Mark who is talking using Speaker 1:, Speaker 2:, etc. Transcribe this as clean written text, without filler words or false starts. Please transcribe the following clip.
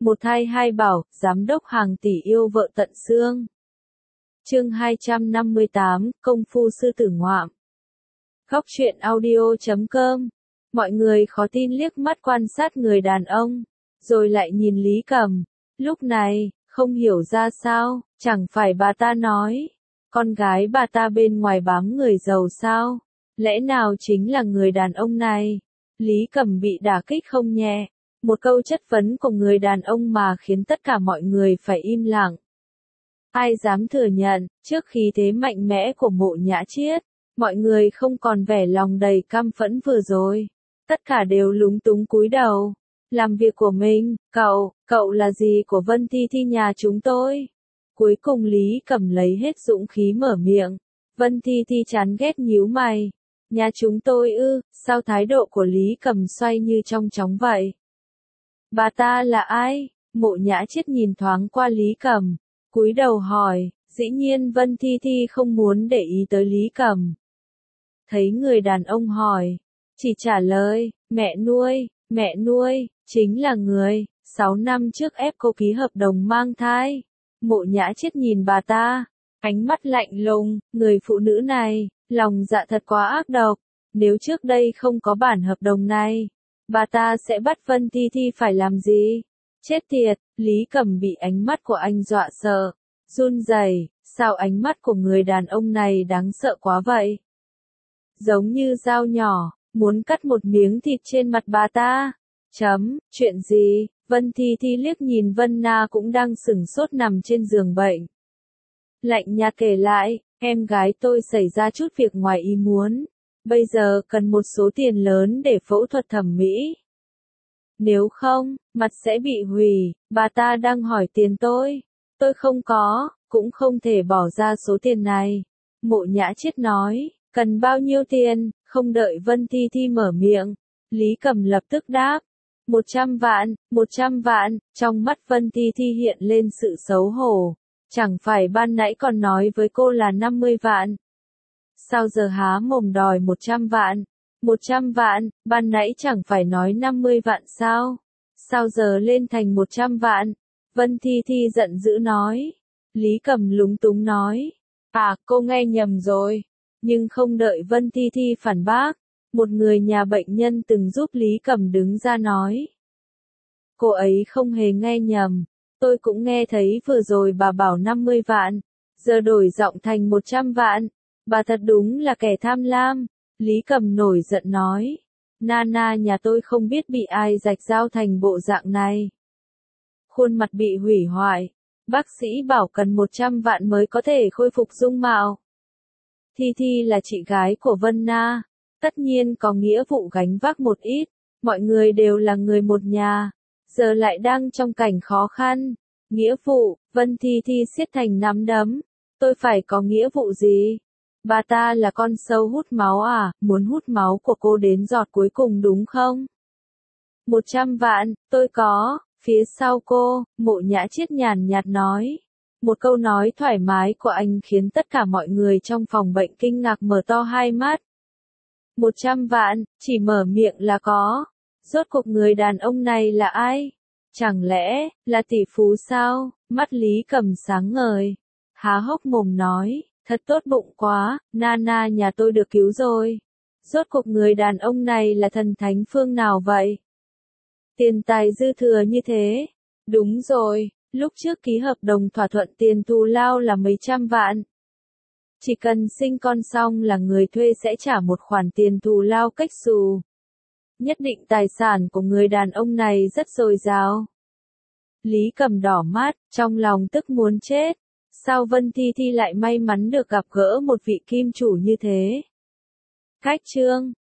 Speaker 1: Một thai hai bảo, giám đốc hàng tỷ yêu vợ tận xương. Chương 258, Công phu sư tử ngoạm. Góc truyện audio.com. Mọi người khó tin liếc mắt quan sát người đàn ông, rồi lại nhìn Lý Cầm. Lúc này, không hiểu ra sao, chẳng phải bà ta nói, con gái bà ta bên ngoài bám người giàu sao? Lẽ nào chính là người đàn ông này? Lý Cầm bị đả kích không nhẹ. Một câu chất vấn của người đàn ông mà khiến tất cả mọi người phải im lặng. Ai dám thừa nhận, trước khí thế mạnh mẽ của Mộ Nhã Chiết, mọi người không còn vẻ lòng đầy căm phẫn vừa rồi. Tất cả đều lúng túng cúi đầu. Làm việc của mình, cậu là gì của Vân Thi Thi nhà chúng tôi? Cuối cùng Lý Cầm lấy hết dũng khí mở miệng. Vân Thi Thi chán ghét nhíu mày. Nhà chúng tôi ư? Sao thái độ của Lý Cầm xoay như trong chóng vậy? Bà ta là ai? Mộ Nhã Chiết nhìn thoáng qua Lý Cầm, cúi đầu hỏi. Dĩ nhiên Vân Thi Thi không muốn để ý tới Lý Cầm. Thấy người đàn ông hỏi, chỉ trả lời, mẹ nuôi, chính là người, 6 năm trước ép cô ký hợp đồng mang thai. Mộ Nhã Chiết nhìn bà ta, ánh mắt lạnh lùng, người phụ nữ này, lòng dạ thật quá ác độc. Nếu trước đây không có bản hợp đồng này, bà ta sẽ bắt Vân Thi Thi phải làm gì? Chết tiệt, Lý Cầm bị ánh mắt của anh dọa sợ, run rẩy. Sao ánh mắt của người đàn ông này đáng sợ quá vậy? Giống như dao nhỏ, muốn cắt một miếng thịt trên mặt bà ta. Chuyện gì? Vân Thi Thi liếc nhìn Vân Na cũng đang sửng sốt nằm trên giường bệnh. Lạnh nhạt kể lại, em gái tôi xảy ra chút việc ngoài ý muốn. Bây giờ cần một số tiền lớn để phẫu thuật thẩm mỹ. Nếu không, mặt sẽ bị hủy. Bà ta đang hỏi tiền tôi. Tôi không có, cũng không thể bỏ ra số tiền này. Mộ Nhã Chiết nói, cần bao nhiêu tiền? Không đợi Vân Thi Thi mở miệng, Lý Cầm lập tức đáp. 100 vạn, trong mắt Vân Thi Thi hiện lên sự xấu hổ. Chẳng phải ban nãy còn nói với cô là 50 vạn. Sao giờ há mồm đòi 100 vạn? 100 vạn, ban nãy chẳng phải nói 50 vạn sao? Sao giờ lên thành 100 vạn? Vân Thi Thi giận dữ nói. Lý Cầm lúng túng nói. À, cô nghe nhầm rồi. Nhưng không đợi Vân Thi Thi phản bác, một người nhà bệnh nhân từng giúp Lý Cầm đứng ra nói. Cô ấy không hề nghe nhầm. Tôi cũng nghe thấy vừa rồi bà bảo 50 vạn. Giờ đổi giọng thành 100 vạn. Bà thật đúng là kẻ tham lam. Lý Cầm nổi giận nói. Nana nhà tôi không biết bị ai rạch rao thành bộ dạng này. Khuôn mặt bị hủy hoại. Bác sĩ bảo cần 100 vạn mới có thể khôi phục dung mạo. Thi Thi là chị gái của Vân Na. Tất nhiên có nghĩa vụ gánh vác một ít. Mọi người đều là người một nhà. Giờ lại đang trong cảnh khó khăn. Nghĩa vụ, Vân Thi Thi siết thành nắm đấm. Tôi phải có nghĩa vụ gì? Bà ta là con sâu hút máu à? Muốn hút máu của cô đến giọt cuối cùng đúng không? 100 vạn, tôi có. Phía sau cô, Mộ Nhã Chiết nhàn nhạt nói. Một câu nói thoải mái của anh khiến tất cả mọi người trong phòng bệnh kinh ngạc mở to hai mắt. 100 vạn, chỉ mở miệng là có. Rốt cuộc người đàn ông này là ai? Chẳng lẽ, là tỷ phú sao? Mắt Lý Cầm sáng ngời. Há hốc mồm nói, thật tốt bụng quá, Nana nhà tôi được cứu rồi. Rốt cuộc người đàn ông này là thần thánh phương nào vậy? Tiền tài dư thừa như thế. Đúng rồi, lúc trước ký hợp đồng thỏa thuận tiền thù lao là mấy trăm vạn. Chỉ cần sinh con xong là người thuê sẽ trả một khoản tiền thù lao cách xù. Nhất định tài sản của người đàn ông này rất dồi dào. Lý Cầm đỏ mắt, trong lòng tức muốn chết. Sao Vân Thi Thi lại may mắn được gặp gỡ một vị kim chủ như thế? Cách chương